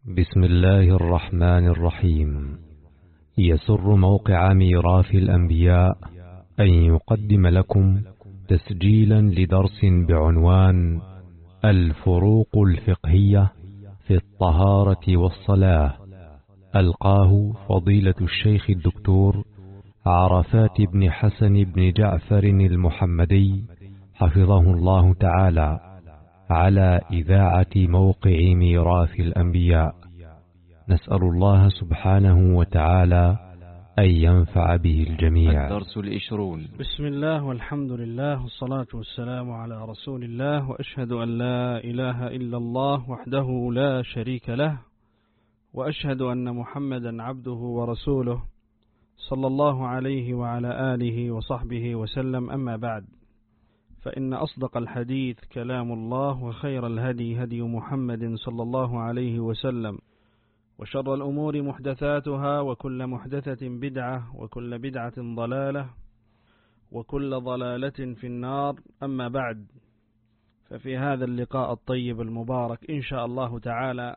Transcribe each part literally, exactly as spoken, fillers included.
بسم الله الرحمن الرحيم. يسر موقع ميراث الأنبياء أن يقدم لكم تسجيلا لدرس بعنوان الفروق الفقهية في الطهارة والصلاة، ألقاه فضيلة الشيخ الدكتور عرفات بن حسن بن جعفر المحمدي حفظه الله تعالى على إذاعة موقع ميراث الأنبياء. نسأل الله سبحانه وتعالى أن ينفع به الجميع. الدرس العشرون. بسم الله والحمد لله والصلاة والسلام على رسول الله، وأشهد أن لا إله إلا الله وحده لا شريك له، وأشهد أن محمدا عبده ورسوله صلى الله عليه وعلى آله وصحبه وسلم. أما بعد، فإن أصدق الحديث كلام الله، وخير الهدي هدي محمد صلى الله عليه وسلم، وشر الأمور محدثاتها، وكل محدثة بدعة، وكل بدعة ضلالة، وكل ضلالة في النار. أما بعد، ففي هذا اللقاء الطيب المبارك إن شاء الله تعالى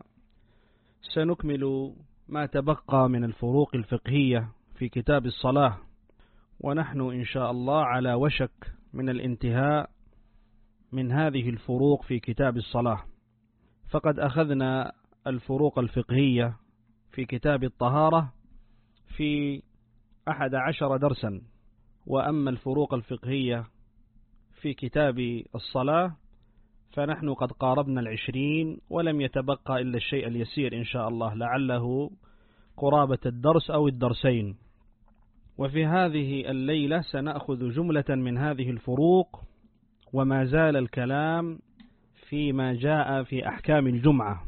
سنكمل ما تبقى من الفروق الفقهية في كتاب الصلاة، ونحن إن شاء الله على وشك من الانتهاء من هذه الفروق في كتاب الصلاة. فقد أخذنا الفروق الفقهية في كتاب الطهارة في أحد عشر درسا، وأما الفروق الفقهية في كتاب الصلاة فنحن قد قاربنا العشرين، ولم يتبقى إلا الشيء اليسير إن شاء الله، لعله قرابة الدرس أو الدرسين. وفي هذه الليلة سنأخذ جملة من هذه الفروق، وما زال الكلام فيما جاء في أحكام الجمعة.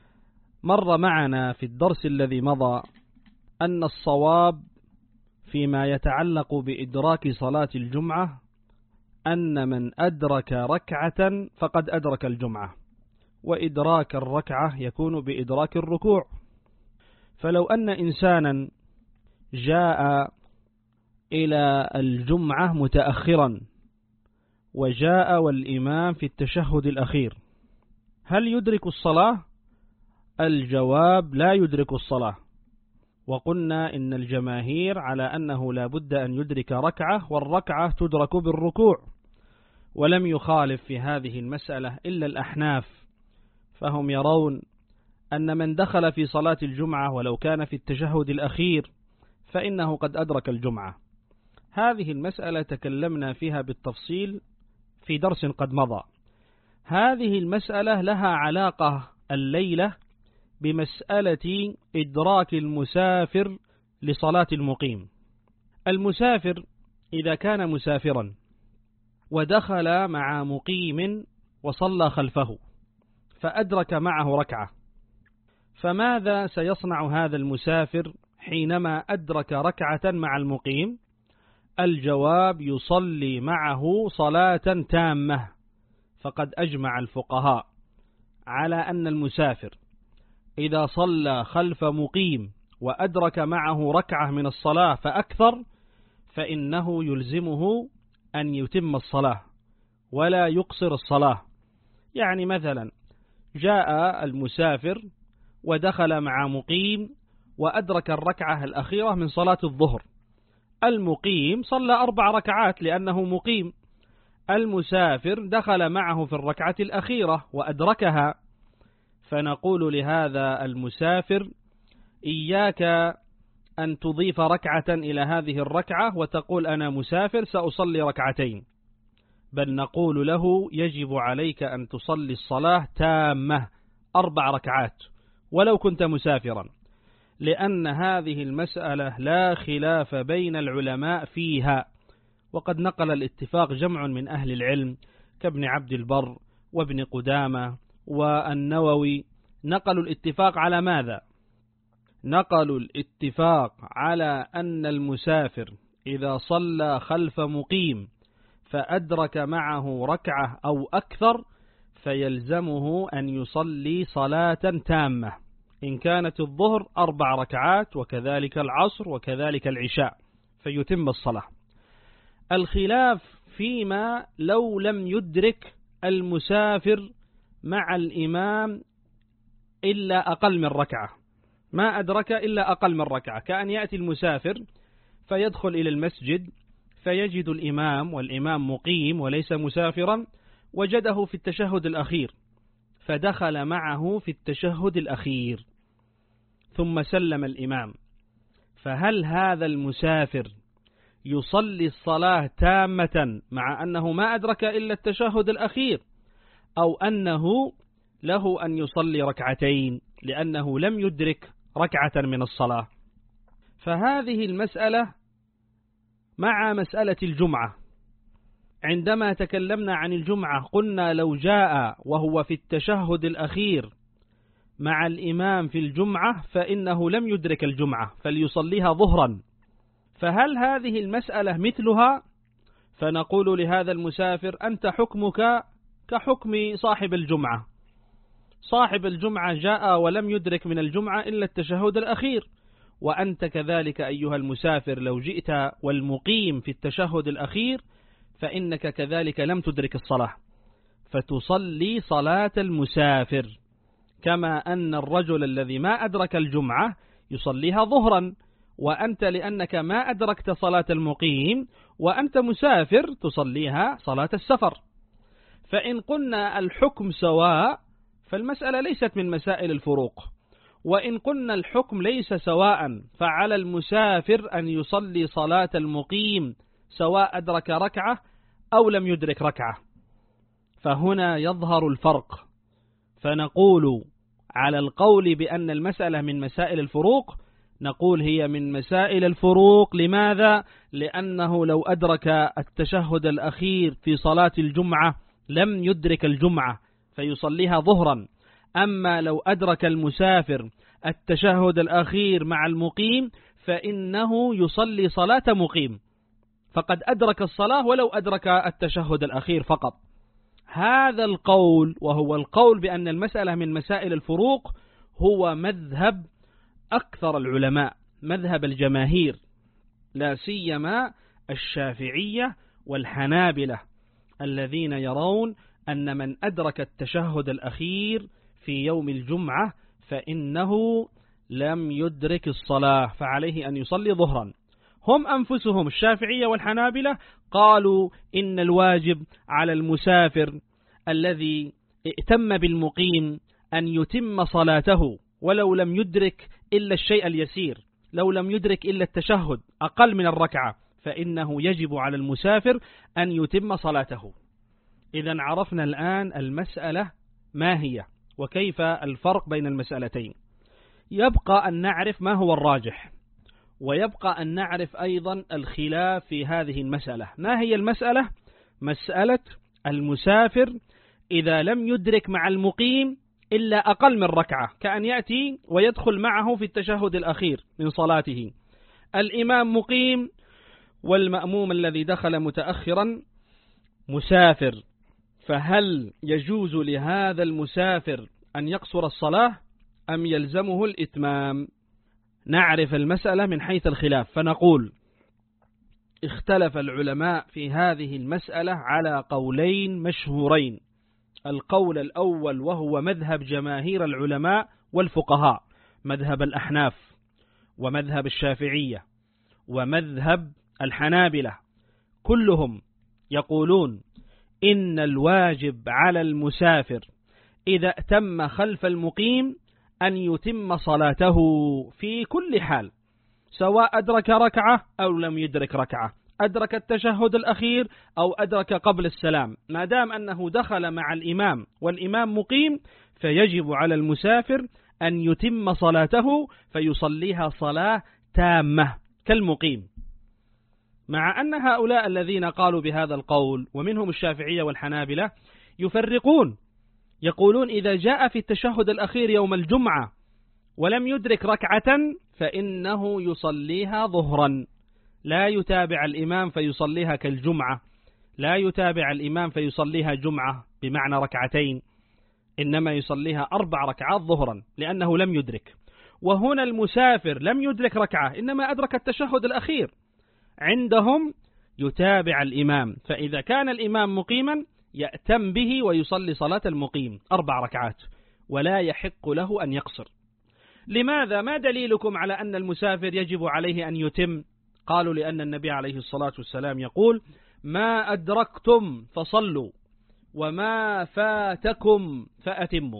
مر معنا في الدرس الذي مضى أن الصواب فيما يتعلق بإدراك صلاة الجمعة أن من أدرك ركعة فقد أدرك الجمعة، وإدراك الركعة يكون بإدراك الركوع. فلو أن إنسانا جاء إلى الجمعة متأخرا وجاء والإمام في التشهد الأخير، هل يدرك الصلاة؟ الجواب لا يدرك الصلاة. وقلنا إن الجماهير على أنه لا بد أن يدرك ركعة، والركعة تدرك بالركوع، ولم يخالف في هذه المسألة إلا الأحناف، فهم يرون أن من دخل في صلاة الجمعة ولو كان في التشهد الأخير فإنه قد أدرك الجمعة. هذه المسألة تكلمنا فيها بالتفصيل في درس قد مضى. هذه المسألة لها علاقة الليلة بمسألة إدراك المسافر لصلاة المقيم. المسافر إذا كان مسافرا ودخل مع مقيم وصلى خلفه فأدرك معه ركعة، فماذا سيصنع هذا المسافر حينما أدرك ركعة مع المقيم؟ الجواب يصلي معه صلاة تامة. فقد أجمع الفقهاء على أن المسافر إذا صلى خلف مقيم وأدرك معه ركعة من الصلاة فأكثر فإنه يلزمه أن يتم الصلاة ولا يقصر الصلاة. يعني مثلا جاء المسافر ودخل مع مقيم وأدرك الركعة الأخيرة من صلاة الظهر، المقيم صلى أربع ركعات لأنه مقيم، المسافر دخل معه في الركعة الأخيرة وأدركها، فنقول لهذا المسافر إياك أن تضيف ركعة إلى هذه الركعة وتقول أنا مسافر سأصلي ركعتين، بل نقول له يجب عليك أن تصلي الصلاة تامة أربع ركعات ولو كنت مسافرا، لأن هذه المسألة لا خلاف بين العلماء فيها. وقد نقل الاتفاق جمع من أهل العلم كابن عبد البر وابن قدامة والنووي، نقلوا الاتفاق على ماذا؟ نقلوا الاتفاق على أن المسافر إذا صلى خلف مقيم فأدرك معه ركعة أو أكثر فيلزمه أن يصلي صلاة تامة، إن كانت الظهر أربع ركعات، وكذلك العصر، وكذلك العشاء، فيتم الصلاة. الخلاف فيما لو لم يدرك المسافر مع الإمام إلا أقل من ركعة، ما أدرك إلا أقل من ركعة، كأن يأتي المسافر فيدخل إلى المسجد فيجد الإمام والإمام مقيم وليس مسافرا، وجده في التشهد الأخير فدخل معه في التشهد الأخير ثم سلم الإمام، فهل هذا المسافر يصلي الصلاة تامة مع أنه ما أدرك إلا التشهد الأخير، أو أنه له أن يصلي ركعتين لأنه لم يدرك ركعة من الصلاة؟ فهذه المسألة مع مسألة الجمعة. عندما تكلمنا عن الجمعة قلنا لو جاء وهو في التشهد الأخير مع الإمام في الجمعة فإنه لم يدرك الجمعة فليصليها ظهرا، فهل هذه المسألة مثلها؟ فنقول لهذا المسافر أنت حكمك كحكم صاحب الجمعة، صاحب الجمعة جاء ولم يدرك من الجمعة إلا التشهد الأخير، وأنت كذلك أيها المسافر لو جئت والمقيم في التشهد الأخير فإنك كذلك لم تدرك الصلاة، فتصلي صلاة المسافر، كما أن الرجل الذي ما أدرك الجمعة يصليها ظهرا، وأنت لأنك ما أدركت صلاة المقيم وأنت مسافر تصليها صلاة السفر. فإن قلنا الحكم سواء فالمسألة ليست من مسائل الفروق، وإن قلنا الحكم ليس سواء فعلى المسافر أن يصلي صلاة المقيم سواء أدرك ركعة أو لم يدرك ركعة. فهنا يظهر الفرق، فنقول على القول بأن المسألة من مسائل الفروق نقول هي من مسائل الفروق. لماذا؟ لأنه لو أدرك التشهد الأخير في صلاة الجمعة لم يدرك الجمعة فيصليها ظهرا، أما لو أدرك المسافر التشهد الأخير مع المقيم فإنه يصلي صلاة مقيم، فقد أدرك الصلاة ولو أدرك التشهد الأخير فقط. هذا القول وهو القول بأن المسألة من مسائل الفروق هو مذهب أكثر العلماء، مذهب الجماهير، لا سيما الشافعية والحنابلة الذين يرون أن من أدرك التشهد الأخير في يوم الجمعة فإنه لم يدرك الصلاة فعليه أن يصلي ظهرا. هم أنفسهم الشافعية والحنابلة قالوا إن الواجب على المسافر الذي ائتم بالمقيم أن يتم صلاته ولو لم يدرك إلا الشيء اليسير، لو لم يدرك إلا التشهد أقل من الركعة فإنه يجب على المسافر أن يتم صلاته. إذن عرفنا الآن المسألة ما هي وكيف الفرق بين المسألتين. يبقى أن نعرف ما هو الراجح، ويبقى أن نعرف أيضا الخلاف في هذه المسألة. ما هي المسألة؟ مسألة المسافر إذا لم يدرك مع المقيم إلا أقل من ركعة، كأن يأتي ويدخل معه في التشهد الأخير من صلاته، الإمام مقيم والمأموم الذي دخل متأخرا مسافر، فهل يجوز لهذا المسافر أن يقصر الصلاة أم يلزمه الإتمام؟ نعرف المسألة من حيث الخلاف، فنقول اختلف العلماء في هذه المسألة على قولين مشهورين. القول الأول وهو مذهب جماهير العلماء والفقهاء، مذهب الأحناف ومذهب الشافعية ومذهب الحنابلة، كلهم يقولون إن الواجب على المسافر إذا اتم خلف المقيم أن يتم صلاته في كل حال، سواء أدرك ركعة أو لم يدرك ركعة، أدرك التشهد الأخير أو أدرك قبل السلام، ما دام أنه دخل مع الإمام والإمام مقيم فيجب على المسافر أن يتم صلاته فيصليها صلاة تامة كالمقيم. مع أن هؤلاء الذين قالوا بهذا القول ومنهم الشافعية والحنابلة يفرقون، يقولون إذا جاء في التشهد الأخير يوم الجمعة ولم يدرك ركعة فإنه يصليها ظهرا، لا يتابع الإمام فيصليها كالجمعة، لا يتابع الإمام فيصليها جمعة بمعنى ركعتين، إنما يصليها أربع ركعات ظهرا لأنه لم يدرك. وهنا المسافر لم يدرك ركعة إنما أدرك التشهد الأخير، عندهم يتابع الإمام، فإذا كان الإمام مقيما يأتم به ويصلي صلاة المقيم أربع ركعات، ولا يحق له أن يقصر. لماذا؟ ما دليلكم على أن المسافر يجب عليه أن يتم؟ قالوا لأن النبي عليه الصلاة والسلام يقول: ما أدركتم فصلوا وما فاتكم فأتموا.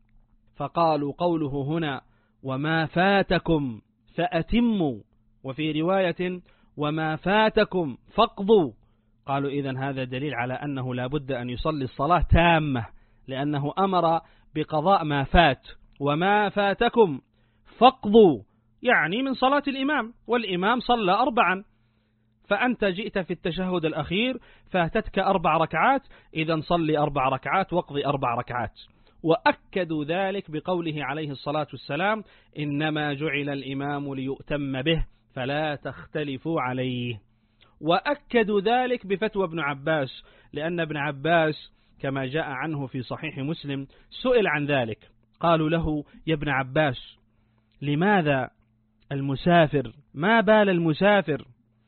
فقالوا قوله هنا وما فاتكم فأتموا، وفي رواية وما فاتكم فاقضوا. قالوا إذن هذا دليل على أنه لا بد أن يصلي الصلاة تامة، لأنه أمر بقضاء ما فات. وما فاتكم فاقضوا يعني من صلاة الإمام، والإمام صلى أربعا، فأنت جئت في التشهد الأخير فاتتك أربع ركعات، إذن صلي أربع ركعات واقضي أربع ركعات. وأكدوا ذلك بقوله عليه الصلاة والسلام: إنما جعل الإمام ليؤتم به فلا تختلفوا عليه. وأكدوا ذلك بفتوى ابن عباس، لأن ابن عباس كما جاء عنه في صحيح مسلم سئل عن ذلك، قالوا له: يا ابن عباس، لماذا المسافر ما بال المسافر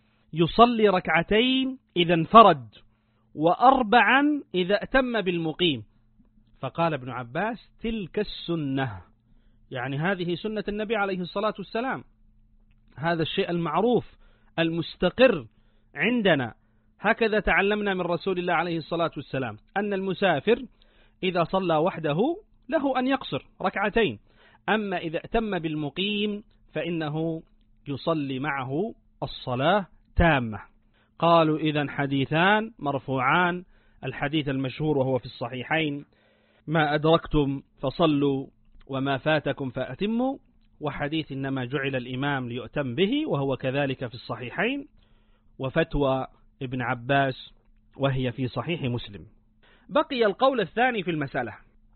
يصلي ركعتين إذا انفرد وأربعا إذا أتم بالمقيم؟ فقال ابن عباس: تلك السنة، يعني هذه سنة النبي عليه الصلاة والسلام، هذا الشيء المعروف المستقر عندنا، هكذا تعلمنا من رسول الله عليه الصلاة والسلام، أن المسافر إذا صلى وحده له أن يقصر ركعتين، أما إذا أتم بالمقيم فإنه يصلي معه الصلاة تامة. قالوا إذن حديثان مرفوعان: الحديث المشهور وهو في الصحيحين: ما أدركتم فصلوا وما فاتكم فأتموا، وحديث إنما جعل الإمام ليؤتم به وهو كذلك في الصحيحين، وفتوى ابن عباس وهي في صحيح مسلم. بقي القول الثاني في المسألة،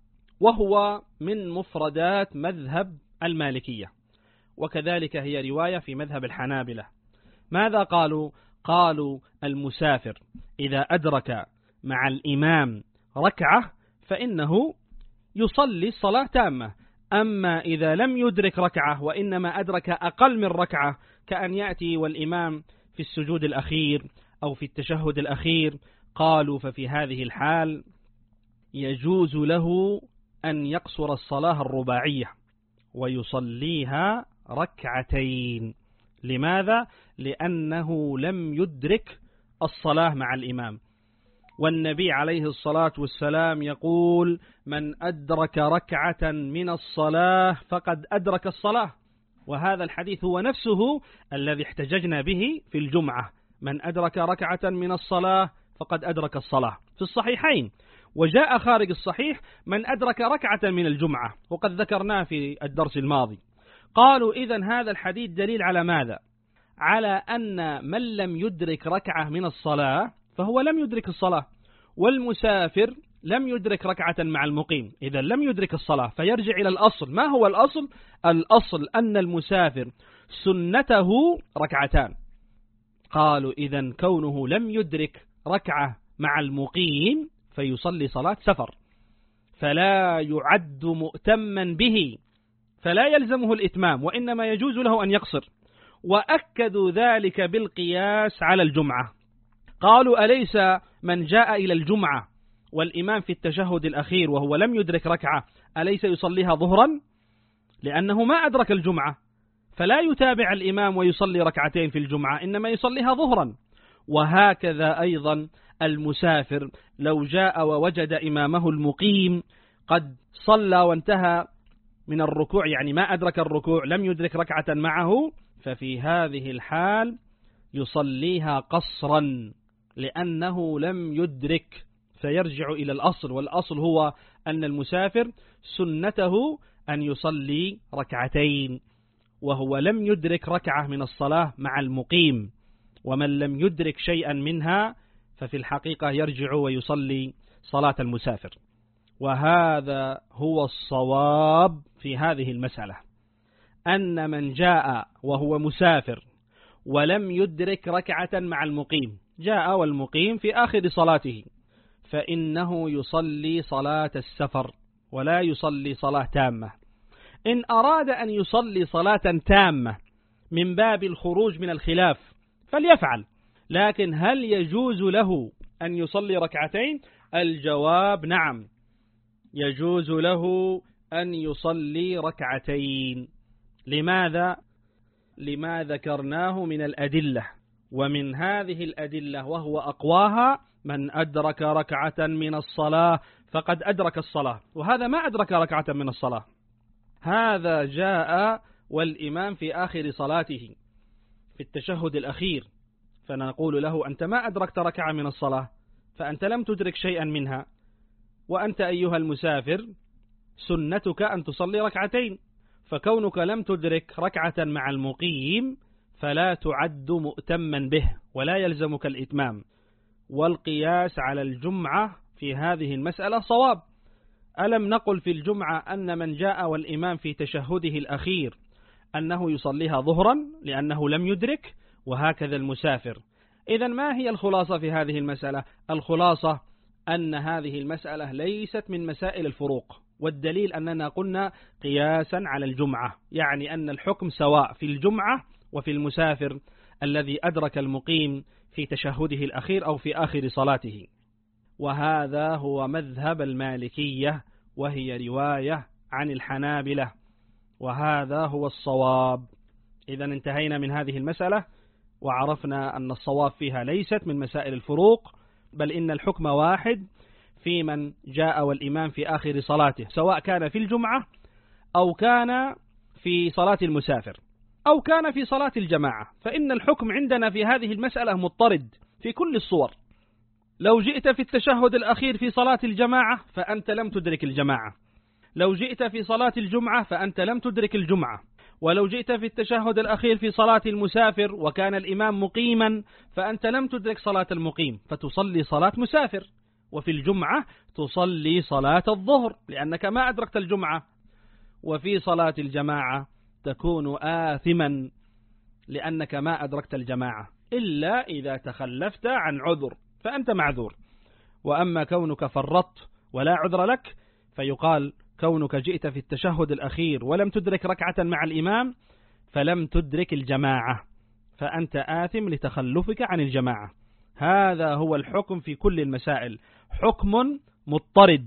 وهو من مفردات مذهب المالكية، وكذلك هي رواية في مذهب الحنابلة. ماذا قالوا؟ قالوا المسافر إذا أدرك مع الإمام ركعة فإنه يصلي الصلاة تامة، أما إذا لم يدرك ركعة وإنما أدرك أقل من ركعة، كأن يأتي والإمام في السجود الأخير أو في التشهد الأخير، قالوا ففي هذه الحال يجوز له أن يقصر الصلاة الرباعية ويصليها ركعتين. لماذا؟ لأنه لم يدرك الصلاة مع الإمام، والنبي عليه الصلاة والسلام يقول: من أدرك ركعة من الصلاة فقد أدرك الصلاة. وهذا الحديث هو نفسه الذي احتججنا به في الجمعة: من أدرك ركعة من الصلاة فقد أدرك الصلاة، في الصحيحين. وجاء خارج الصحيح: من أدرك ركعة من الجمعة، وقد ذكرناه في الدرس الماضي. قالوا إذن هذا الحديث دليل على ماذا؟ على أن من لم يدرك ركعة من الصلاة فهو لم يدرك الصلاة، والمسافر لم يدرك ركعة مع المقيم، إذا لم يدرك الصلاة، فيرجع إلى الأصل. ما هو الأصل؟ الأصل أن المسافر سنته ركعتان. قالوا إذن كونه لم يدرك ركعة مع المقيم فيصلي صلاة سفر، فلا يعد مؤتما به، فلا يلزمه الإتمام، وإنما يجوز له أن يقصر. وأكدوا ذلك بالقياس على الجمعة. قالوا: أليس من جاء إلى الجمعة والإمام في التشهد الأخير وهو لم يدرك ركعة أليس يصليها ظهرا؟ لأنه ما أدرك الجمعة، فلا يتابع الإمام ويصلي ركعتين في الجمعة، إنما يصليها ظهرا. وهكذا أيضا المسافر لو جاء ووجد إمامه المقيم قد صلى وانتهى من الركوع، يعني ما أدرك الركوع، لم يدرك ركعة معه، ففي هذه الحال يصليها قصرا لأنه لم يدرك، فيرجع إلى الأصل، والأصل هو أن المسافر سنته أن يصلي ركعتين، وهو لم يدرك ركعة من الصلاة مع المقيم. ومن لم يدرك شيئا منها ففي الحقيقة يرجع ويصلي صلاة المسافر. وهذا هو الصواب في هذه المسألة، أن من جاء وهو مسافر ولم يدرك ركعة مع المقيم، جاء والمقيم في آخر صلاته، فإنه يصلي صلاة السفر ولا يصلي صلاة تامة. إن أراد أن يصلي صلاة تامة من باب الخروج من الخلاف فليفعل، لكن هل يجوز له أن يصلي ركعتين؟ الجواب نعم، يجوز له أن يصلي ركعتين. لماذا؟ لما ذكرناه من الأدلة، ومن هذه الأدلة وهو أقواها: من أدرك ركعة من الصلاة فقد أدرك الصلاة. وهذا ما أدرك ركعة من الصلاة، هذا جاء والإمام في آخر صلاته في التشهد الأخير، فنقول له: أنت ما أدركت ركعة من الصلاة، فأنت لم تدرك شيئا منها، وأنت أيها المسافر سنتك أن تصلي ركعتين، فكونك لم تدرك ركعة مع المقيم فلا تعد مؤتما به ولا يلزمك الإتمام. والقياس على الجمعة في هذه المسألة صواب. ألم نقل في الجمعة أن من جاء والإمام في تشهده الأخير أنه يصليها ظهرا لأنه لم يدرك، وهكذا المسافر. إذن ما هي الخلاصة في هذه المسألة؟ الخلاصة أن هذه المسألة ليست من مسائل الفروق، والدليل أننا قلنا قياسا على الجمعة، يعني أن الحكم سواء في الجمعة وفي المسافر الذي أدرك المقيم في تشهده الأخير أو في آخر صلاته. وهذا هو مذهب المالكية، وهي رواية عن الحنابلة، وهذا هو الصواب. إذن انتهينا من هذه المسألة، وعرفنا أن الصواب فيها ليست من مسائل الفروق، بل إن الحكم واحد في من جاء والإمام في آخر صلاته، سواء كان في الجمعة أو كان في صلاة المسافر أو كان في صلاة الجماعة، فإن الحكم عندنا في هذه المسألة مضطرد في كل الصور. لو جئت في التشهد الأخير في صلاة الجماعة فأنت لم تدرك الجماعة، لو جئت في صلاة الجمعة فأنت لم تدرك الجمعة، ولو جئت في التشهد الأخير في صلاة المسافر وكان الإمام مقيما فأنت لم تدرك صلاة المقيم، فتصلي صلاة مسافر. وفي الجمعة تصلي صلاة الظهر لأنك ما أدركت الجمعة. وفي صلاة الجماعة تكون آثما لأنك ما أدركت الجماعة، إلا إذا تخلفت عن عذر فأنت معذور. وأما كونك فرطت ولا عذر لك فيقال كونك جئت في التشهد الأخير ولم تدرك ركعة مع الإمام فلم تدرك الجماعة، فأنت آثم لتخلفك عن الجماعة. هذا هو الحكم في كل المسائل، حكم مضطرد.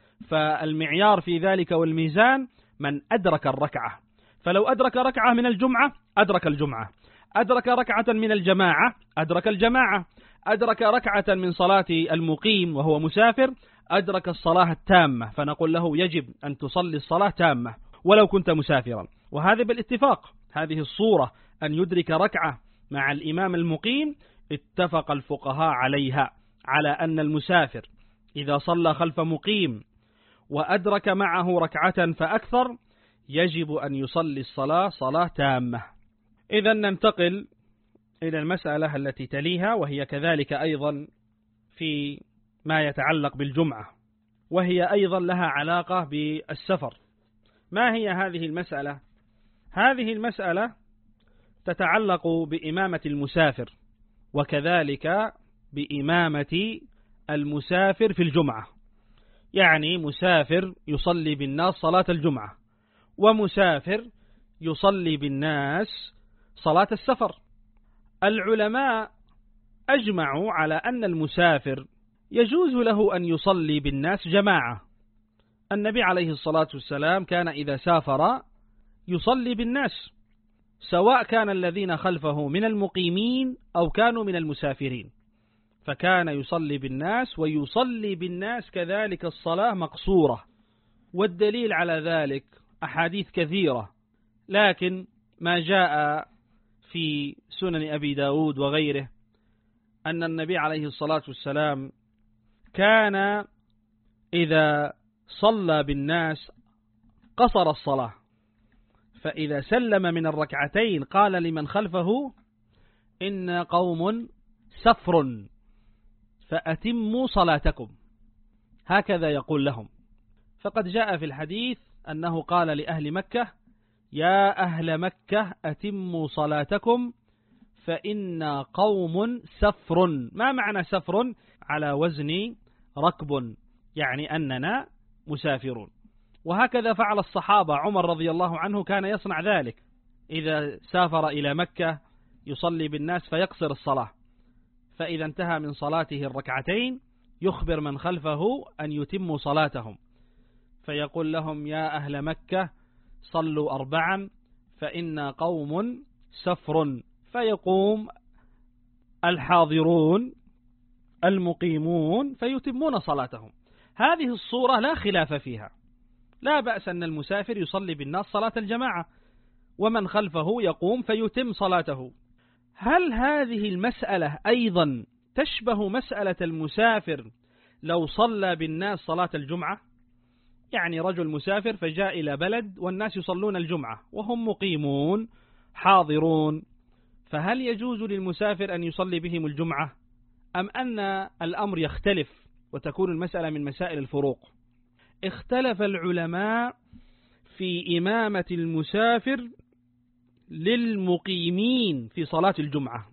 فالمعيار في ذلك والميزان من أدرك الركعة، فلو أدرك ركعة من الجمعة أدرك الجمعة، أدرك ركعة من الجماعة أدرك الجماعة، أدرك ركعة من صلاة المقيم وهو مسافر أدرك الصلاة التامة، فنقول له يجب أن تصلي الصلاة تامة ولو كنت مسافرا. وهذا بالاتفاق، هذه الصورة أن يدرك ركعة مع الإمام المقيم اتفق الفقهاء عليها، على أن المسافر إذا صلى خلف مقيم وأدرك معه ركعة فأكثر يجب أن يصلي الصلاة صلاة تامة. إذا ننتقل إلى المسألة التي تليها، وهي كذلك أيضا في ما يتعلق بالجمعة، وهي أيضا لها علاقة بالسفر. ما هي هذه المسألة؟ هذه المسألة تتعلق بإمامة المسافر، وكذلك بإمامة المسافر في الجمعة. يعني مسافر يصلي بالناس صلاة الجمعة، ومسافر يصلي بالناس صلاة السفر. العلماء أجمعوا على أن المسافر يجوز له أن يصلي بالناس جماعة. النبي عليه الصلاة والسلام كان إذا سافر يصلي بالناس، سواء كان الذين خلفه من المقيمين أو كانوا من المسافرين، فكان يصلي بالناس ويصلي بالناس كذلك الصلاة مقصورة. والدليل على ذلك أحاديث كثيرة، لكن ما جاء في سنن أبي داود وغيره أن النبي عليه الصلاة والسلام كان إذا صلى بالناس قصر الصلاة، فإذا سلم من الركعتين قال لمن خلفه إن قوم سفر فأتموا صلاتكم، هكذا يقول لهم. فقد جاء في الحديث أنه قال لأهل مكة يا أهل مكة أتموا صلاتكم فإن قوم سفر. ما معنى سفر؟ على وزن ركب، يعني أننا مسافرون. وهكذا فعل الصحابة. عمر رضي الله عنه كان يصنع ذلك، إذا سافر إلى مكة يصلي بالناس فيقصر الصلاة، فإذا انتهى من صلاته الركعتين يخبر من خلفه أن يتموا صلاتهم، فيقول لهم يا أهل مكة صلوا أربعا فإنا قوم سفر، فيقوم الحاضرون المقيمون فيتمون صلاتهم. هذه الصورة لا خلاف فيها، لا بأس أن المسافر يصلي بالناس صلاة الجماعة ومن خلفه يقوم فيتم صلاته. هل هذه المسألة أيضا تشبه مسألة المسافر لو صلى بالناس صلاة الجمعة؟ يعني رجل مسافر فجاء إلى بلد والناس يصلون الجمعة وهم مقيمون حاضرون، فهل يجوز للمسافر أن يصلي بهم الجمعة أم أن الأمر يختلف وتكون المسألة من مسائل الفروق؟ اختلف العلماء في إمامة المسافر للمقيمين في صلاة الجمعة،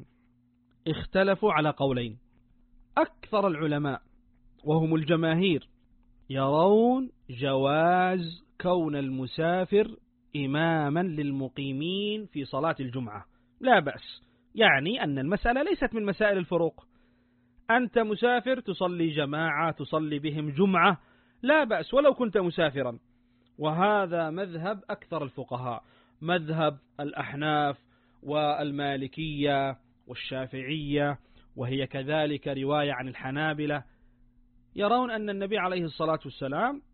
اختلفوا على قولين. أكثر العلماء وهم الجماهير يرون جواز كون المسافر إماما للمقيمين في صلاة الجمعة، لا بأس، يعني أن المسألة ليست من مسائل الفروق. أنت مسافر تصلي جماعة تصلي بهم جمعة لا بأس ولو كنت مسافرا، وهذا مذهب أكثر الفقهاء، مذهب الأحناف والمالكية والشافعية، وهي كذلك رواية عن الحنابلة، يرون أن النبي عليه الصلاة والسلام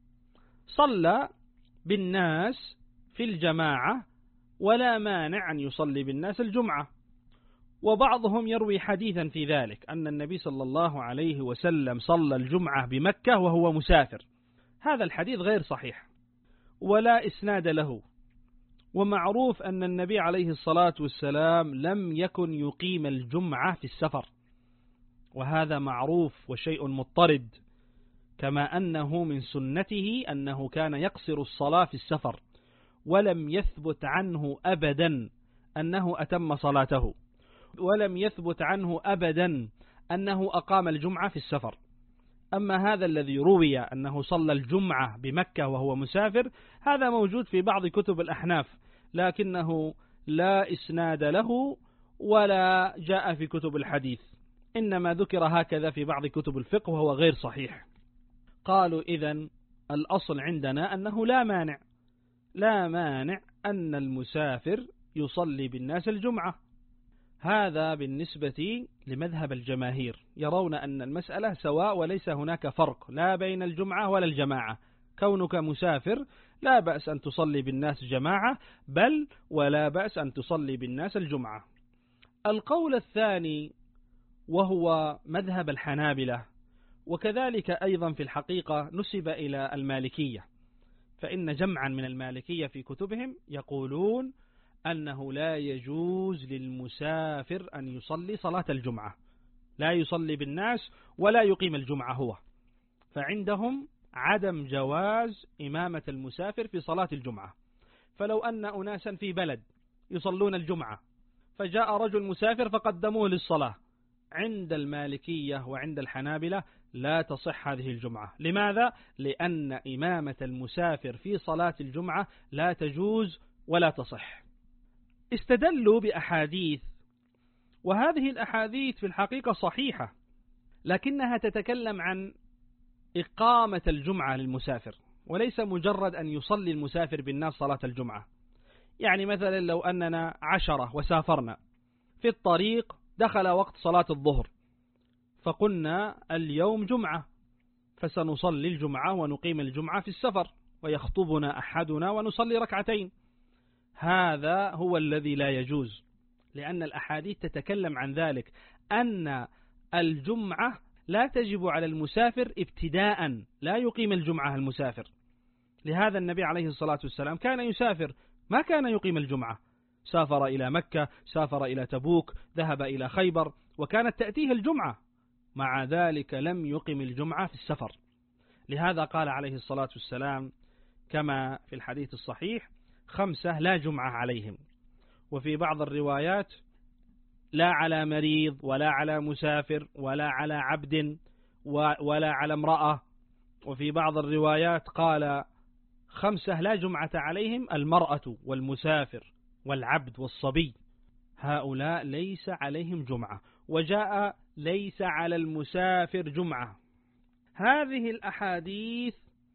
صلى بالناس في الجماعة ولا مانع أن يصلي بالناس الجمعة. وبعضهم يروي حديثا في ذلك أن النبي صلى الله عليه وسلم صلى الجمعة بمكة وهو مسافر. هذا الحديث غير صحيح ولا إسناد له، ومعروف أن النبي عليه الصلاة والسلام لم يكن يقيم الجمعة في السفر، وهذا معروف وشيء مضطرد، كما أنه من سنته أنه كان يقصر الصلاة في السفر، ولم يثبت عنه أبدا أنه أتم صلاته، ولم يثبت عنه أبدا أنه أقام الجمعة في السفر. أما هذا الذي روي أنه صلى الجمعة بمكة وهو مسافر هذا موجود في بعض كتب الأحناف، لكنه لا إسناد له ولا جاء في كتب الحديث، إنما ذكر هكذا في بعض كتب الفقه وهو غير صحيح. قالوا إذن الأصل عندنا أنه لا مانع لا مانع أن المسافر يصلي بالناس الجمعة. هذا بالنسبة لمذهب الجماهير، يرون أن المسألة سواء وليس هناك فرق لا بين الجمعة ولا الجماعة، كونك مسافر لا بأس أن تصلي بالناس جماعة، بل ولا بأس أن تصلي بالناس الجمعة. القول الثاني وهو مذهب الحنابلة، وكذلك أيضا في الحقيقة نسب إلى المالكية، فإن جمعا من المالكية في كتبهم يقولون أنه لا يجوز للمسافر أن يصلي صلاة الجمعة، لا يصلي بالناس ولا يقيم الجمعة هو، فعندهم عدم جواز إمامة المسافر في صلاة الجمعة. فلو أن أناسا في بلد يصلون الجمعة فجاء رجل مسافر فقدموه للصلاة، عند المالكية وعند الحنابلة لا تصح هذه الجمعة. لماذا؟ لأن إمامة المسافر في صلاة الجمعة لا تجوز ولا تصح. استدلوا بأحاديث، وهذه الأحاديث في الحقيقة صحيحة، لكنها تتكلم عن إقامة الجمعة للمسافر، وليس مجرد أن يصلي المسافر بالناس صلاة الجمعة. يعني مثلا لو أننا عشرة وسافرنا في الطريق دخل وقت صلاة الظهر، فقلنا اليوم جمعة فسنصلي الجمعة ونقيم الجمعة في السفر، ويخطبنا أحدنا ونصلي ركعتين، هذا هو الذي لا يجوز، لأن الأحاديث تتكلم عن ذلك، أن الجمعة لا تجب على المسافر ابتداء، لا يقيم الجمعة المسافر. لهذا النبي عليه الصلاة والسلام كان يسافر ما كان يقيم الجمعة، سافر إلى مكة، سافر إلى تبوك، ذهب إلى خيبر، وكانت تأتيه الجمعة، مع ذلك لم يقم الجمعة في السفر. لهذا قال عليه الصلاة والسلام كما في الحديث الصحيح: خمسة لا جمعة عليهم. وفي بعض الروايات: لا على مريض ولا على مسافر ولا على عبد ولا على امرأة. وفي بعض الروايات قال: خمسة لا جمعة عليهم: المرأة والمسافر والعبد والصبي، هؤلاء ليس عليهم جمعة. وجاء: ليس على المسافر جمعة. هذه الأحاديث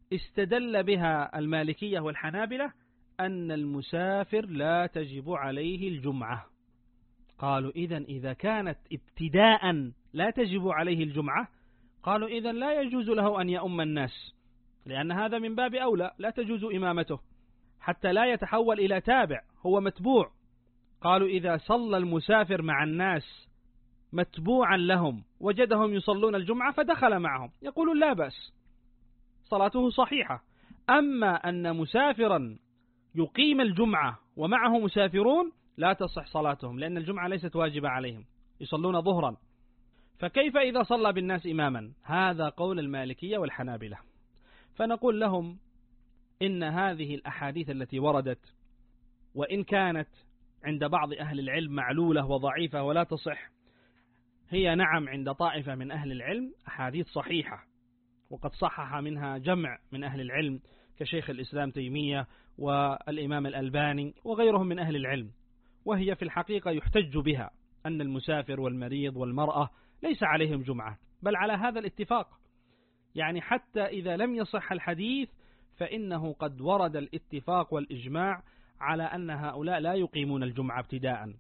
استدل بها المالكية والحنابلة أن المسافر لا تجب عليه الجمعة. قالوا إذن إذا كانت ابتداء لا تجب عليه الجمعة، قالوا إذن لا يجوز له أن يؤم الناس، لأن هذا من باب أولى، لا تجوز إمامته حتى لا يتحول إلى تابع، هو متبوع. قالوا إذا صلى المسافر مع الناس متبوعا لهم وجدهم يصلون الجمعة فدخل معهم، يقولون لا بأس، صلاته صحيحة. أما أن مسافرا يقيم الجمعة ومعه مسافرون لا تصح صلاتهم، لأن الجمعة ليست واجبة عليهم، يصلون ظهرا، فكيف إذا صلى بالناس إماما؟ هذا قول المالكية والحنابلة. فنقول لهم إن هذه الأحاديث التي وردت وإن كانت عند بعض أهل العلم معلولة وضعيفة ولا تصح، هي نعم عند طائفة من أهل العلم أحاديث صحيحة، وقد صحح منها جمع من أهل العلم كشيخ الإسلام تيمية والإمام الألباني وغيرهم من أهل العلم، وهي في الحقيقة يحتج بها أن المسافر والمريض والمرأة ليس عليهم جمعة، بل على هذا الاتفاق، يعني حتى إذا لم يصح الحديث فإنه قد ورد الاتفاق والإجماع على أن هؤلاء لا يقيمون الجمعة ابتداء.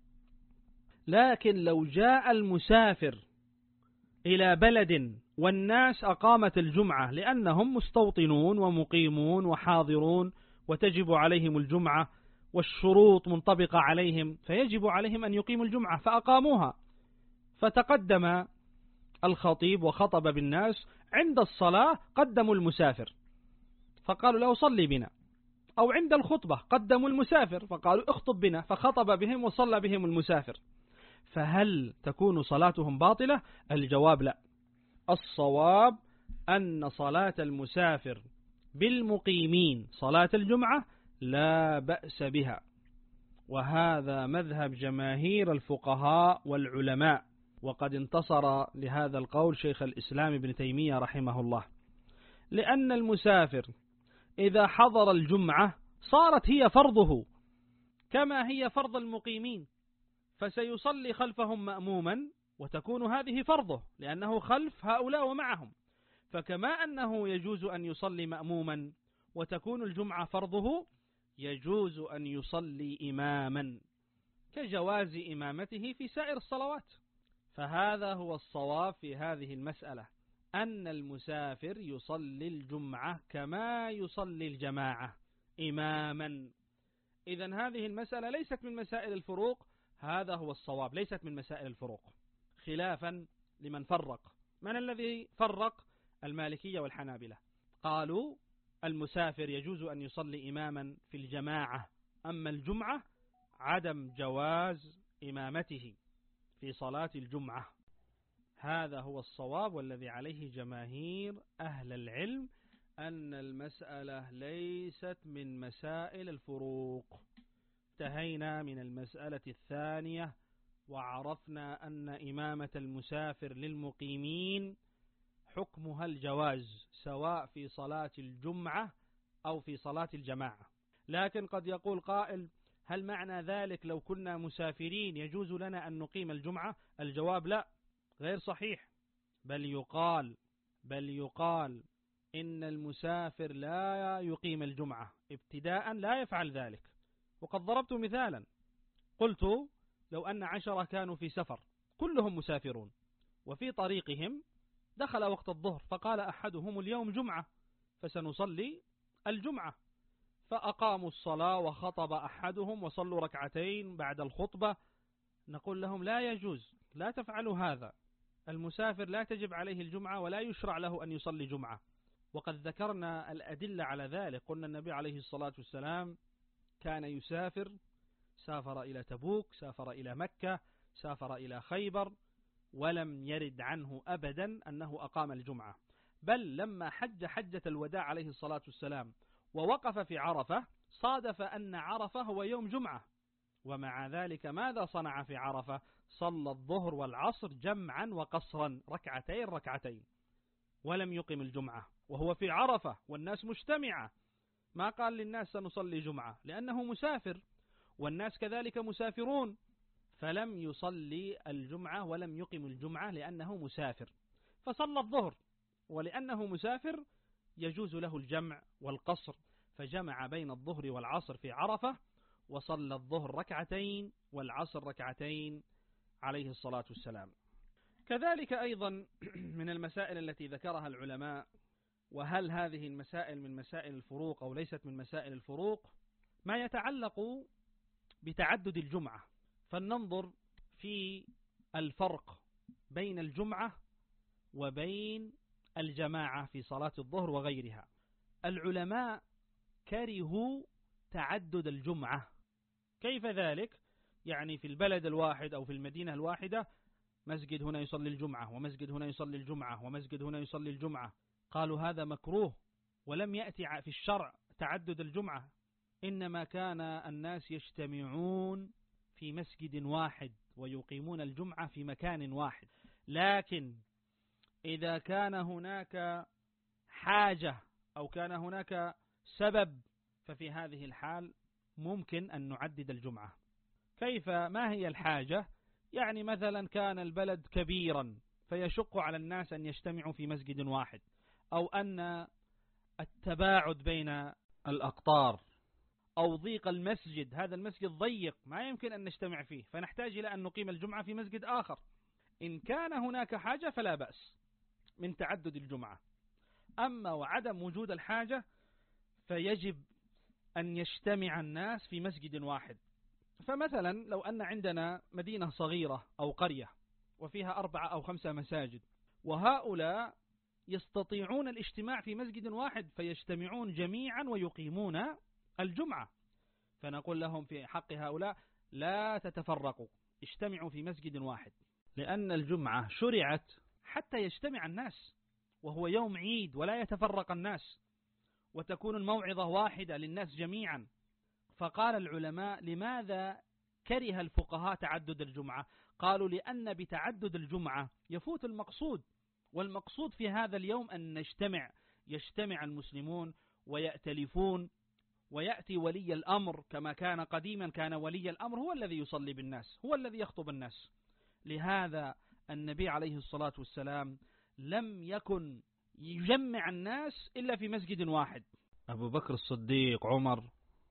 لكن لو جاء المسافر إلى بلد والناس أقامت الجمعة لأنهم مستوطنون ومقيمون وحاضرون وتجب عليهم الجمعة والشروط منطبقة عليهم، فيجب عليهم أن يقيموا الجمعة، فأقاموها، فتقدم الخطيب وخطب بالناس، عند الصلاة قدموا المسافر فقالوا له صلي بنا، أو عند الخطبة قدموا المسافر فقالوا اخطب بنا، فخطب بهم وصلى بهم المسافر، فهل تكون صلاتهم باطلة؟ الجواب لا. الصواب أن صلاة المسافر بالمقيمين صلاة الجمعة لا بأس بها، وهذا مذهب جماهير الفقهاء والعلماء، وقد انتصر لهذا القول شيخ الإسلام ابن تيمية رحمه الله، لأن المسافر إذا حضر الجمعة صارت هي فرضه كما هي فرض المقيمين، فسيصلي خلفهم مأموما وتكون هذه فرضه لأنه خلف هؤلاء ومعهم، فكما أنه يجوز أن يصلي مأموما وتكون الجمعة فرضه، يجوز أن يصلي إماما كجواز إمامته في سائر الصلوات. فهذا هو الصواب في هذه المسألة، أن المسافر يصلي الجمعة كما يصلي الجماعة إماما. إذن هذه المسألة ليست من مسائل الفروق، هذا هو الصواب، ليست من مسائل الفروق، خلافا لمن فرق. من الذي فرق؟ المالكية والحنابلة، قالوا المسافر يجوز أن يصلي إماما في الجماعة، أما الجمعة عدم جواز إمامته في صلاة الجمعة. هذا هو الصواب والذي عليه جماهير أهل العلم، أن المسألة ليست من مسائل الفروق. انتهينا من المسألة الثانية وعرفنا أن إمامة المسافر للمقيمين حكمها الجواز، سواء في صلاة الجمعة أو في صلاة الجماعة. لكن قد يقول قائل: هل معنى ذلك لو كنا مسافرين يجوز لنا أن نقيم الجمعة؟ الجواب لا، غير صحيح، بل يقال بل يقال إن المسافر لا يقيم الجمعة ابتداء، لا يفعل ذلك. وقد ضربت مثالا، قلت لو أن عشرة كانوا في سفر كلهم مسافرون وفي طريقهم دخل وقت الظهر، فقال أحدهم اليوم جمعة فسنصلي الجمعة، فأقاموا الصلاة وخطب أحدهم وصلوا ركعتين بعد الخطبة، نقول لهم لا يجوز، لا تفعلوا هذا، المسافر لا تجب عليه الجمعة ولا يشرع له أن يصلي جمعة. وقد ذكرنا الأدلة على ذلك، قلنا النبي عليه الصلاة والسلام كان يسافر، سافر إلى تبوك، سافر إلى مكة، سافر إلى خيبر، ولم يرد عنه أبدا أنه أقام الجمعة، بل لما حج حجة الوداع عليه الصلاة والسلام ووقف في عرفة صادف أن عرفة هو يوم جمعة، ومع ذلك ماذا صنع في عرفة؟ صلى الظهر والعصر جمعا وقصرا، ركعتين ركعتين، ولم يقم الجمعة وهو في عرفة والناس مجتمعة. ما قال للناس سنصلي جمعة لأنه مسافر، والناس كذلك مسافرون، فلم يصلي الجمعة ولم يقم الجمعة لأنه مسافر، فصلى الظهر، ولأنه مسافر يجوز له الجمع والقصر، فجمع بين الظهر والعصر في عرفة، وصلى الظهر ركعتين والعصر ركعتين عليه الصلاة والسلام. كذلك أيضا من المسائل التي ذكرها العلماء، وهل هذه المسائل من مسائل الفروق أو ليست من مسائل الفروق، ما يتعلق بتعدد الجمعة. فلننظر في الفرق بين الجمعة وبين الجماعة في صلاة الظهر وغيرها. العلماء كرهوا تعدد الجمعة. كيف ذلك؟ يعني في البلد الواحد أو في المدينة الواحدة مسجد هنا يصلي الجمعة، ومسجد هنا يصلي الجمعة، ومسجد هنا يصلي الجمعة. قالوا هذا مكروه، ولم يأتي في الشرع تعدد الجمعة، إنما كان الناس يجتمعون في مسجد واحد ويقيمون الجمعة في مكان واحد. لكن إذا كان هناك حاجة أو كان هناك سبب، ففي هذه الحال ممكن أن نعدد الجمعة. كيف؟ ما هي الحاجة؟ يعني مثلا كان البلد كبيرا فيشق على الناس أن يجتمعوا في مسجد واحد، أو أن التباعد بين الأقطار أو ضيق المسجد، هذا المسجد ضيق ما يمكن أن نجتمع فيه، فنحتاج إلى أن نقيم الجمعة في مسجد آخر. إن كان هناك حاجة فلا بأس من تعدد الجمعة. أما وعدم وجود الحاجة فيجب أن يجتمع الناس في مسجد واحد. فمثلا لو أن عندنا مدينة صغيرة أو قرية وفيها أربعة أو خمسة مساجد، وهؤلاء يستطيعون الاجتماع في مسجد واحد، فيجتمعون جميعا ويقيمون الجمعة، فنقول لهم في حق هؤلاء لا تتفرقوا، اجتمعوا في مسجد واحد، لأن الجمعة شرعت حتى يجتمع الناس، وهو يوم عيد ولا يتفرق الناس، وتكون الموعظة واحدة للناس جميعا. فقال العلماء لماذا كره الفقهاء تعدد الجمعة؟ قالوا لأن بتعدد الجمعة يفوت المقصود، والمقصود في هذا اليوم أن نجتمع، يجتمع المسلمون ويأتلفون، ويأتي ولي الأمر كما كان قديما، كان ولي الأمر هو الذي يصلي بالناس، هو الذي يخطب الناس. لهذا النبي عليه الصلاة والسلام لم يكن يجمع الناس إلا في مسجد واحد. أبو بكر الصديق، عمر،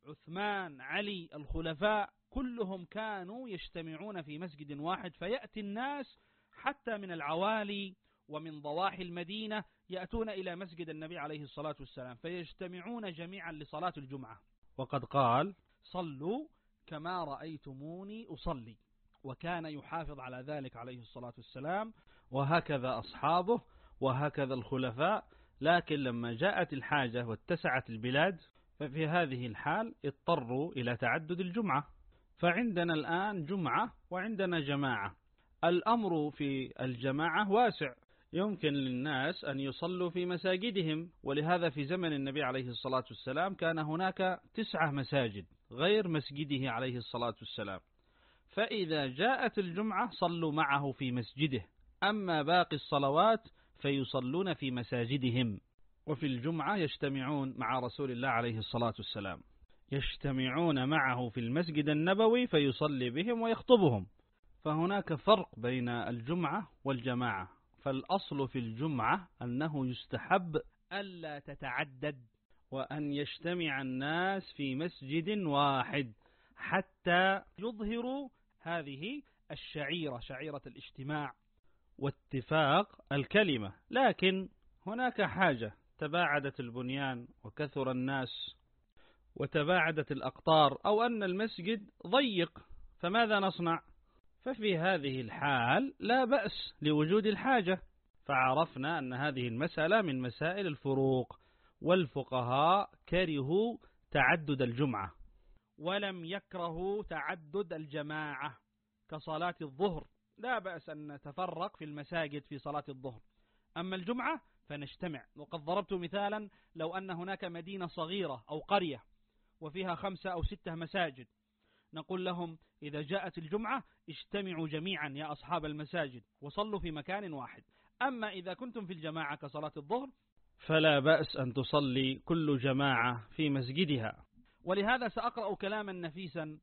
عثمان، علي، الخلفاء كلهم كانوا يجتمعون في مسجد واحد، فيأتي الناس حتى من العوالي ومن ضواحي المدينة يأتون إلى مسجد النبي عليه الصلاة والسلام، فيجتمعون جميعا لصلاة الجمعة. وقد قال صلوا كما رأيتموني أصلي، وكان يحافظ على ذلك عليه الصلاة والسلام، وهكذا أصحابه وهكذا الخلفاء. لكن لما جاءت الحاجة واتسعت البلاد، ففي هذه الحال اضطروا إلى تعدد الجمعة. فعندنا الآن جمعة وعندنا جماعة. الأمر في الجماعة واسع، يمكن للناس أن يصلوا في مساجدهم، ولهذا في زمن النبي عليه الصلاة والسلام كان هناك تسعة مساجد غير مسجده عليه الصلاة والسلام، فإذا جاءت الجمعة صلوا معه في مسجده، أما باقي الصلوات فيصلون في مساجدهم. وفي الجمعة يجتمعون مع رسول الله عليه الصلاة والسلام، يجتمعون معه في المسجد النبوي فيصلي بهم ويخطبهم. فهناك فرق بين الجمعة والجماعة. فالأصل في الجمعة أنه يستحب ألا تتعدد، وأن يجتمع الناس في مسجد واحد حتى يظهروا هذه الشعيرة، شعيرة الاجتماع واتفاق الكلمة. لكن هناك حاجة، تباعدت البنيان وكثر الناس وتباعدت الأقطار، أو أن المسجد ضيق، فماذا نصنع؟ ففي هذه الحال لا بأس لوجود الحاجة. فعرفنا أن هذه المسألة من مسائل الفروق، والفقهاء كرهوا تعدد الجمعة ولم يكرهوا تعدد الجماعة كصلاة الظهر، لا بأس أن نتفرق في المساجد في صلاة الظهر. أما الجمعة فنجتمع. وقد ضربت مثالا، لو أن هناك مدينة صغيرة أو قرية وفيها خمسة أو ستة مساجد، نقول لهم إذا جاءت الجمعة اجتمعوا جميعا يا أصحاب المساجد وصلوا في مكان واحد. أما إذا كنتم في الجماعة كصلاة الظهر فلا بأس أن تصلي كل جماعة في مسجدها. ولهذا سأقرأ كلاما نفيسا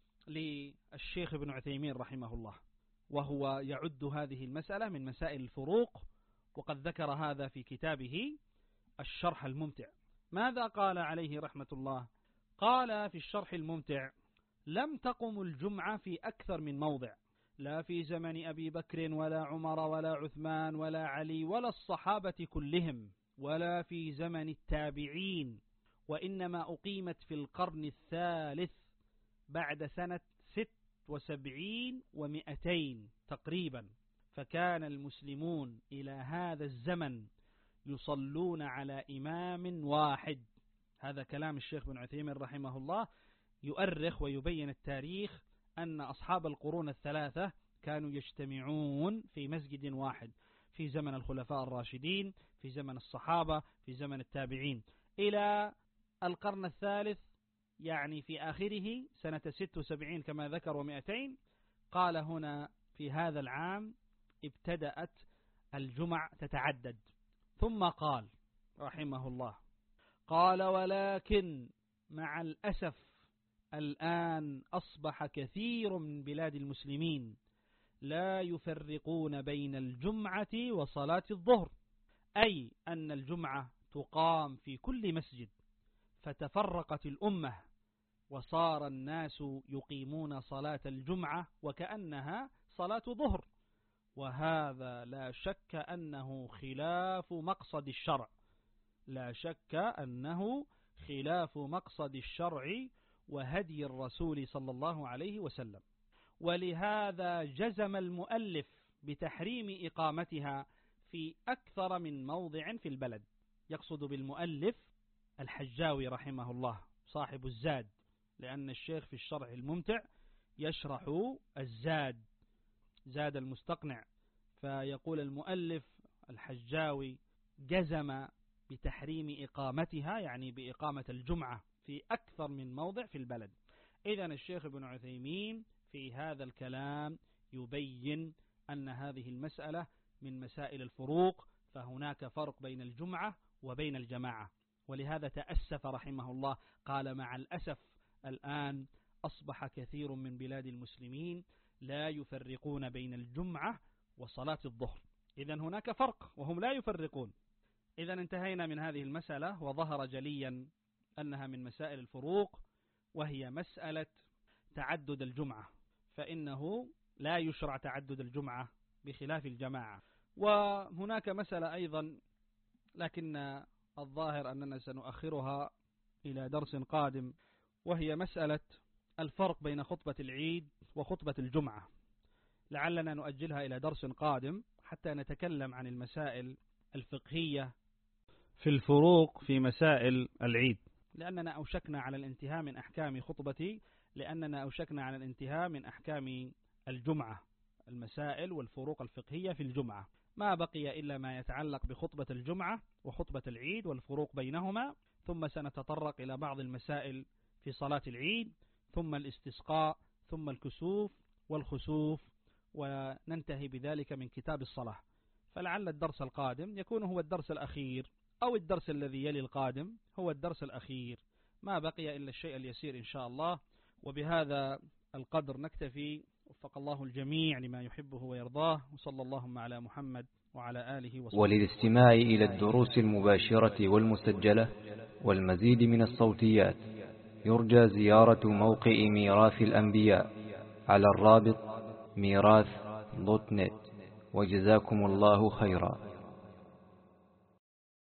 للشيخ ابن عثيمين رحمه الله، وهو يعد هذه المسألة من مسائل الفروق، وقد ذكر هذا في كتابه الشرح الممتع. ماذا قال عليه رحمة الله؟ قال في الشرح الممتع: لم تقم الجمعة في أكثر من موضع، لا في زمن أبي بكر ولا عمر ولا عثمان ولا علي ولا الصحابة كلهم، ولا في زمن التابعين، وإنما أقيمت في القرن الثالث بعد سنة ست وسبعين ومئتين تقريبا. فكان المسلمون إلى هذا الزمن يصلون على إمام واحد. هذا كلام الشيخ بن عثيمين رحمه الله، يؤرخ ويبين التاريخ أن أصحاب القرون الثلاثة كانوا يجتمعون في مسجد واحد في زمن الخلفاء الراشدين، في زمن الصحابة، في زمن التابعين، إلى القرن الثالث، يعني في آخره سنة ست وسبعين كما ذكر ومئتين. قال هنا في هذا العام ابتدأت الجمع تتعدد. ثم قال رحمه الله: قال: ولكن مع الأسف الآن أصبح كثير من بلاد المسلمين لا يفرقون بين الجمعة وصلاة الظهر، أي أن الجمعة تقام في كل مسجد، فتفرقت الأمة وصار الناس يقيمون صلاة الجمعة وكأنها صلاة ظهر، وهذا لا شك أنه خلاف مقصد الشرع، لا شك أنه خلاف مقصد الشرع وهدي الرسول صلى الله عليه وسلم. ولهذا جزم المؤلف بتحريم إقامتها في أكثر من موضع في البلد. يقصد بالمؤلف الحجاوي رحمه الله صاحب الزاد، لأن الشيخ في الشرح الممتع يشرح الزاد، زاد المستقنع، فيقول المؤلف الحجاوي جزم بتحريم إقامتها، يعني بإقامة الجمعة في أكثر من موضع في البلد. إذن الشيخ ابن عثيمين في هذا الكلام يبين أن هذه المسألة من مسائل الفروق، فهناك فرق بين الجمعة وبين الجماعة. ولهذا تأسف رحمه الله، قال: مع الأسف الآن أصبح كثير من بلاد المسلمين لا يفرقون بين الجمعة وصلاة الظهر. إذن هناك فرق وهم لا يفرقون. إذن انتهينا من هذه المسألة، وظهر جليا أنها من مسائل الفروق، وهي مسألة تعدد الجمعة، فإنه لا يشرع تعدد الجمعة بخلاف الجماعة. وهناك مسألة أيضا، لكن الظاهر أننا سنؤخرها إلى درس قادم، وهي مسألة الفرق بين خطبة العيد وخطبة الجمعة. لعلنا نؤجلها إلى درس قادم حتى نتكلم عن المسائل الفقهية في الفروق في مسائل العيد، لأننا أوشكنا على الانتهاء من أحكام خطبتي، لأننا أوشكنا على الانتهاء من أحكام الجمعة، المسائل والفروق الفقهية في الجمعة. ما بقي إلا ما يتعلق بخطبة الجمعة وخطبة العيد والفروق بينهما، ثم سنتطرق إلى بعض المسائل في صلاة العيد، ثم الاستسقاء، ثم الكسوف والخسوف، وننتهي بذلك من كتاب الصلاة. فلعل الدرس القادم يكون هو الدرس الأخير، أو الدرس الذي يلي القادم هو الدرس الأخير. ما بقي إلا الشيء اليسير إن شاء الله. وبهذا القدر نكتفي، وفق الله الجميع لما يحبه ويرضاه، وصلى اللهم على محمد وعلى آله وصحبه. وللاستماع إلى الدروس المباشرة والمسجلة والمزيد من الصوتيات يرجى زيارة موقع ميراث الأنبياء على الرابط ميراث دوت نت. وجزاكم الله خيرا.